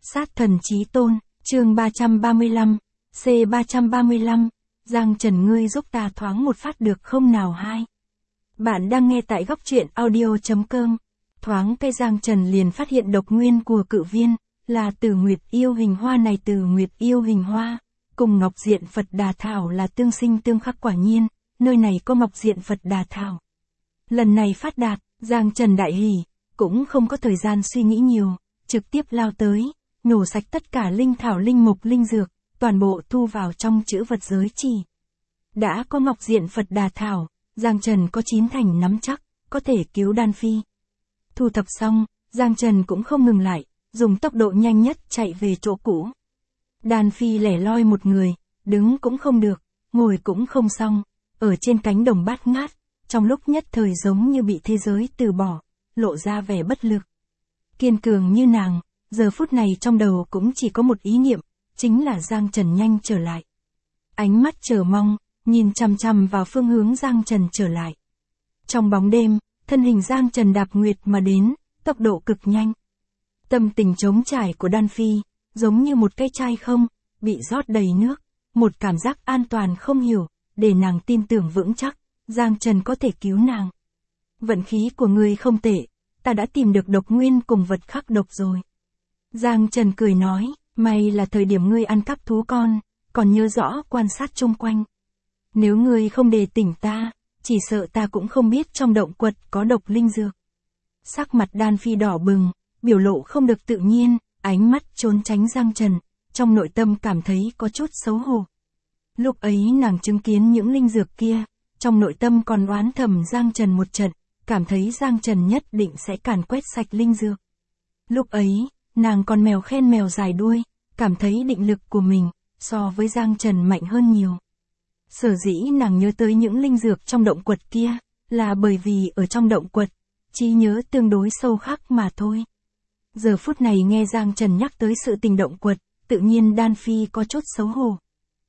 Sát thần chí tôn, chương 335, C335, Giang Trần ngươi giúp ta thoáng một phát được không nào hai. Bạn đang nghe tại góc truyện audio.com. Thoáng cây Giang Trần liền phát hiện độc nguyên của cự viên, là Tử Nguyệt yêu hình hoa này. Tử Nguyệt yêu hình hoa, cùng Ngọc Diện Phật Đà Thảo là tương sinh tương khắc, quả nhiên, nơi này có Ngọc Diện Phật Đà Thảo. Lần này phát đạt, Giang Trần đại hỉ, cũng không có thời gian suy nghĩ nhiều, trực tiếp lao tới, nhổ sạch tất cả linh thảo linh mục linh dược, toàn bộ thu vào trong chữ vật giới chỉ. Đã có Ngọc Diện Phật Đà Thảo, Giang Trần có 9 thành nắm chắc, có thể cứu Đan Phi. Thu thập xong, Giang Trần cũng không ngừng lại, dùng tốc độ nhanh nhất chạy về chỗ cũ. Đan Phi lẻ loi một người, đứng cũng không được, ngồi cũng không xong, ở trên cánh đồng bát ngát, trong lúc nhất thời giống như bị thế giới từ bỏ, lộ ra vẻ bất lực. Kiên cường như nàng, giờ phút này trong đầu cũng chỉ có một ý niệm, chính là Giang Trần nhanh trở lại. Ánh mắt chờ mong, nhìn chằm chằm vào phương hướng Giang Trần trở lại. Trong bóng đêm, thân hình Giang Trần đạp nguyệt mà đến, tốc độ cực nhanh. Tâm tình trống trải của Đan Phi, giống như một cây chai không, bị rót đầy nước, một cảm giác an toàn không hiểu, để nàng tin tưởng vững chắc, Giang Trần có thể cứu nàng. Vận khí của ngươi không tệ, ta đã tìm được độc nguyên cùng vật khắc độc rồi. Giang Trần cười nói, may là thời điểm ngươi ăn cắp thú con, còn nhớ rõ quan sát chung quanh. Nếu ngươi không đề tỉnh ta, chỉ sợ ta cũng không biết trong động quật có độc linh dược. Sắc mặt Đan Phi đỏ bừng, biểu lộ không được tự nhiên, ánh mắt trốn tránh Giang Trần, trong nội tâm cảm thấy có chút xấu hổ. Lúc ấy nàng chứng kiến những linh dược kia, trong nội tâm còn oán thầm Giang Trần một trận, cảm thấy Giang Trần nhất định sẽ càn quét sạch linh dược. Lúc ấy, nàng còn mèo khen mèo dài đuôi, cảm thấy định lực của mình, so với Giang Trần mạnh hơn nhiều. Sở dĩ nàng nhớ tới những linh dược trong động quật kia, là bởi vì ở trong động quật, trí nhớ tương đối sâu khắc mà thôi. Giờ phút này nghe Giang Trần nhắc tới sự tình động quật, tự nhiên Đan Phi có chút xấu hổ.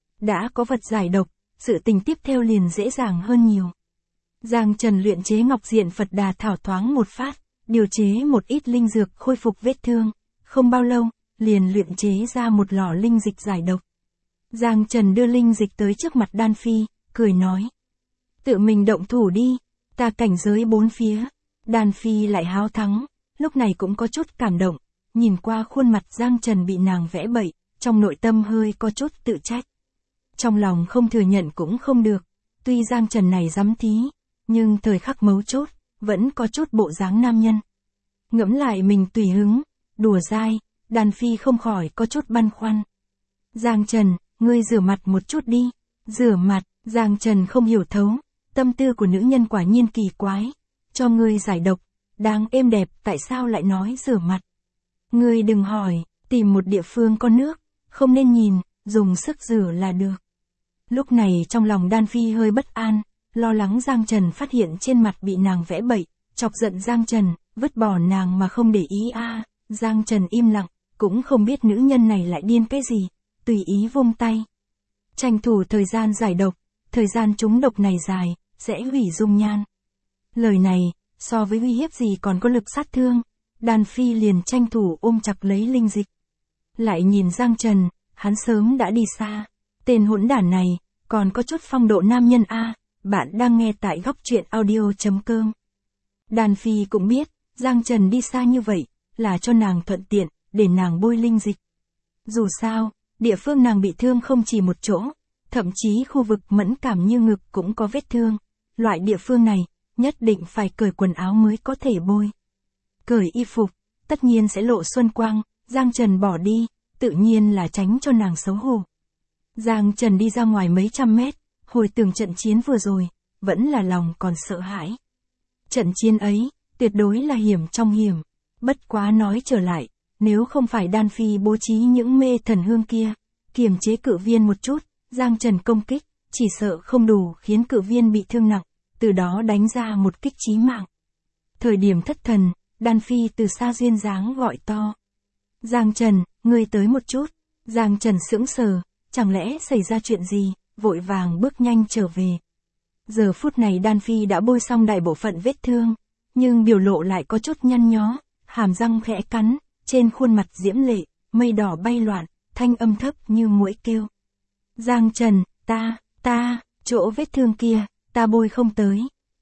Đã có vật giải độc, sự tình tiếp theo liền dễ dàng hơn nhiều. Giang Trần luyện chế Ngọc Diện Phật Đà Thảo thoáng một phát, điều chế một ít linh dược khôi phục vết thương, không bao lâu, liền luyện chế ra một lọ linh dịch giải độc. Giang Trần đưa linh dịch tới trước mặt Đan Phi, cười nói. Tự mình động thủ đi, ta cảnh giới bốn phía. Đan Phi lại háo thắng, lúc này cũng có chút cảm động, nhìn qua khuôn mặt Giang Trần bị nàng vẽ bậy, trong nội tâm hơi có chút tự trách. Trong lòng không thừa nhận cũng không được, tuy Giang Trần này dám thí, nhưng thời khắc mấu chốt, vẫn có chút bộ dáng nam nhân. Ngẫm lại mình tùy hứng, đùa dai, Đan Phi không khỏi có chút băn khoăn. Giang Trần, ngươi rửa mặt một chút đi. Rửa mặt, Giang Trần không hiểu thấu, tâm tư của nữ nhân quả nhiên kỳ quái. Cho ngươi giải độc, đang êm đẹp tại sao lại nói rửa mặt. Ngươi đừng hỏi, tìm một địa phương có nước, không nên nhìn, dùng sức rửa là được. Lúc này trong lòng Đan Phi hơi bất an, lo lắng Giang Trần phát hiện trên mặt bị nàng vẽ bậy, chọc giận Giang Trần, vứt bỏ nàng mà không để ý Giang Trần im lặng, cũng không biết nữ nhân này lại điên cái gì, tùy ý vung tay. Tranh thủ thời gian giải độc, thời gian trúng độc này dài, sẽ hủy dung nhan. Lời này, so với uy hiếp gì còn có lực sát thương, Đan Phi liền tranh thủ ôm chặt lấy linh dịch. Lại nhìn Giang Trần, hắn sớm đã đi xa, tên hỗn đản này, còn có chút phong độ nam nhân bạn đang nghe tại góc truyện audio.com. Đan Phi cũng biết, Giang Trần đi xa như vậy, là cho nàng thuận tiện, để nàng bôi linh dịch. Dù sao, địa phương nàng bị thương không chỉ một chỗ, thậm chí khu vực mẫn cảm như ngực cũng có vết thương. Loại địa phương này, nhất định phải cởi quần áo mới có thể bôi. Cởi y phục, tất nhiên sẽ lộ xuân quang, Giang Trần bỏ đi, tự nhiên là tránh cho nàng xấu hổ. Giang Trần đi ra ngoài mấy trăm mét, hồi tưởng trận chiến vừa rồi, vẫn là lòng còn sợ hãi. Trận chiến ấy, tuyệt đối là hiểm trong hiểm. Bất quá nói trở lại, nếu không phải Đan Phi bố trí những mê thần hương kia, kiềm chế cự viên một chút, Giang Trần công kích, chỉ sợ không đủ khiến cự viên bị thương nặng, từ đó đánh ra một kích chí mạng. Thời điểm thất thần, Đan Phi từ xa duyên dáng gọi to. Giang Trần, ngươi tới một chút. Giang Trần sững sờ, chẳng lẽ xảy ra chuyện gì, vội vàng bước nhanh trở về. Giờ phút này Đan Phi đã bôi xong đại bộ phận vết thương, nhưng biểu lộ lại có chút nhăn nhó, hàm răng khẽ cắn, trên khuôn mặt diễm lệ, mây đỏ bay loạn, thanh âm thấp như muỗi kêu. Giang Trần, chỗ vết thương kia, ta bôi không tới.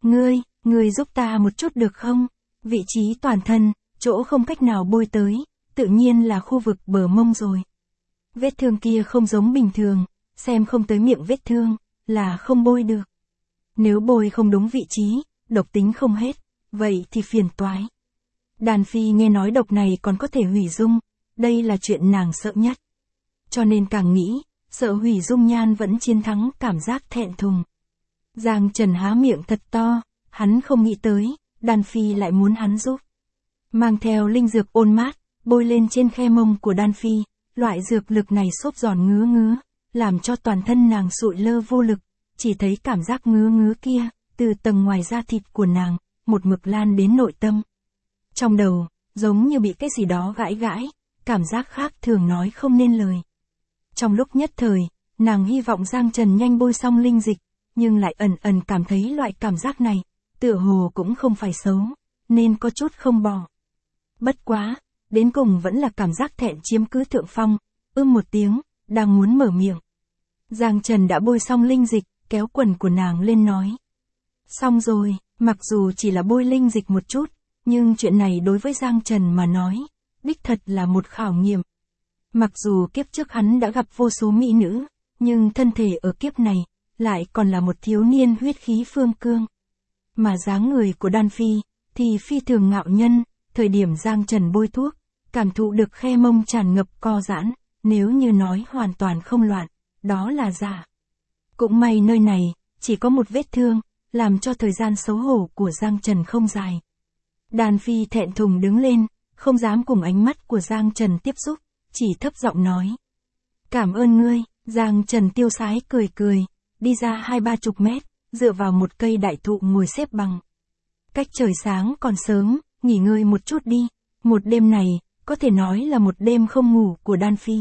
Ngươi giúp ta một chút được không? Vị trí toàn thân, chỗ không cách nào bôi tới, tự nhiên là khu vực bờ mông rồi. Vết thương kia không giống bình thường, xem không tới miệng vết thương, là không bôi được. Nếu bôi không đúng vị trí, độc tính không hết, vậy thì phiền toái. Đàn Phi nghe nói độc này còn có thể hủy dung, đây là chuyện nàng sợ nhất. Cho nên càng nghĩ, sợ hủy dung nhan vẫn chiến thắng cảm giác thẹn thùng. Giang Trần há miệng thật to, hắn không nghĩ tới, Đàn Phi lại muốn hắn giúp. Mang theo linh dược ôn mát, bôi lên trên khe mông của Đan Phi, loại dược lực này xốp giòn ngứa, làm cho toàn thân nàng sụi lơ vô lực, chỉ thấy cảm giác ngứa kia, từ tầng ngoài da thịt của nàng, một mực lan đến nội tâm. Trong đầu, giống như bị cái gì đó gãi, cảm giác khác thường nói không nên lời. Trong lúc nhất thời, nàng hy vọng Giang Trần nhanh bôi xong linh dịch, nhưng lại ẩn cảm thấy loại cảm giác này, tựa hồ cũng không phải xấu, nên có chút không bỏ. Bất quá, đến cùng vẫn là cảm giác thẹn chiếm cứ thượng phong, một tiếng, đang muốn mở miệng. Giang Trần đã bôi xong linh dịch, kéo quần của nàng lên nói. Xong rồi, mặc dù chỉ là bôi linh dịch một chút, nhưng chuyện này đối với Giang Trần mà nói, đích thật là một khảo nghiệm. Mặc dù kiếp trước hắn đã gặp vô số mỹ nữ, nhưng thân thể ở kiếp này, lại còn là một thiếu niên huyết khí phương cương. Mà dáng người của Đan Phi, thì phi thường ngạo nhân, thời điểm Giang Trần bôi thuốc, cảm thụ được khe mông tràn ngập co giãn, nếu như nói hoàn toàn không loạn, đó là giả. Cũng may nơi này, chỉ có một vết thương, làm cho thời gian xấu hổ của Giang Trần không dài. Đan Phi thẹn thùng đứng lên, không dám cùng ánh mắt của Giang Trần tiếp xúc, chỉ thấp giọng nói. Cảm ơn ngươi, Giang Trần tiêu sái cười, đi ra 20-30 mét, dựa vào một cây đại thụ ngồi xếp bằng. Cách trời sáng còn sớm, nghỉ ngơi một chút đi. Một đêm này, có thể nói là một đêm không ngủ của Đan Phi.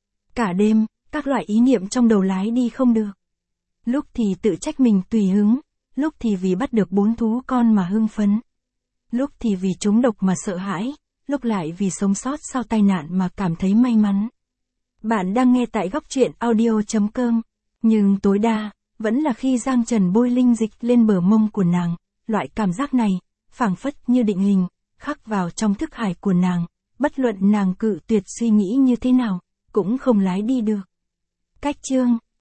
Cả đêm, các loại ý niệm trong đầu lái đi không được. Lúc thì tự trách mình tùy hứng, lúc thì vì bắt được 4 thú con mà hưng phấn. Lúc thì vì trúng độc mà sợ hãi, lúc lại vì sống sót sau tai nạn mà cảm thấy may mắn. Bạn đang nghe tại góc truyện audio.com, nhưng tối đa, vẫn là khi Giang Trần bôi linh dịch lên bờ mông của nàng, loại cảm giác này, phảng phất như định hình, khắc vào trong thức hải của nàng, bất luận nàng cự tuyệt suy nghĩ như thế nào, cũng không lái đi được. Cách chương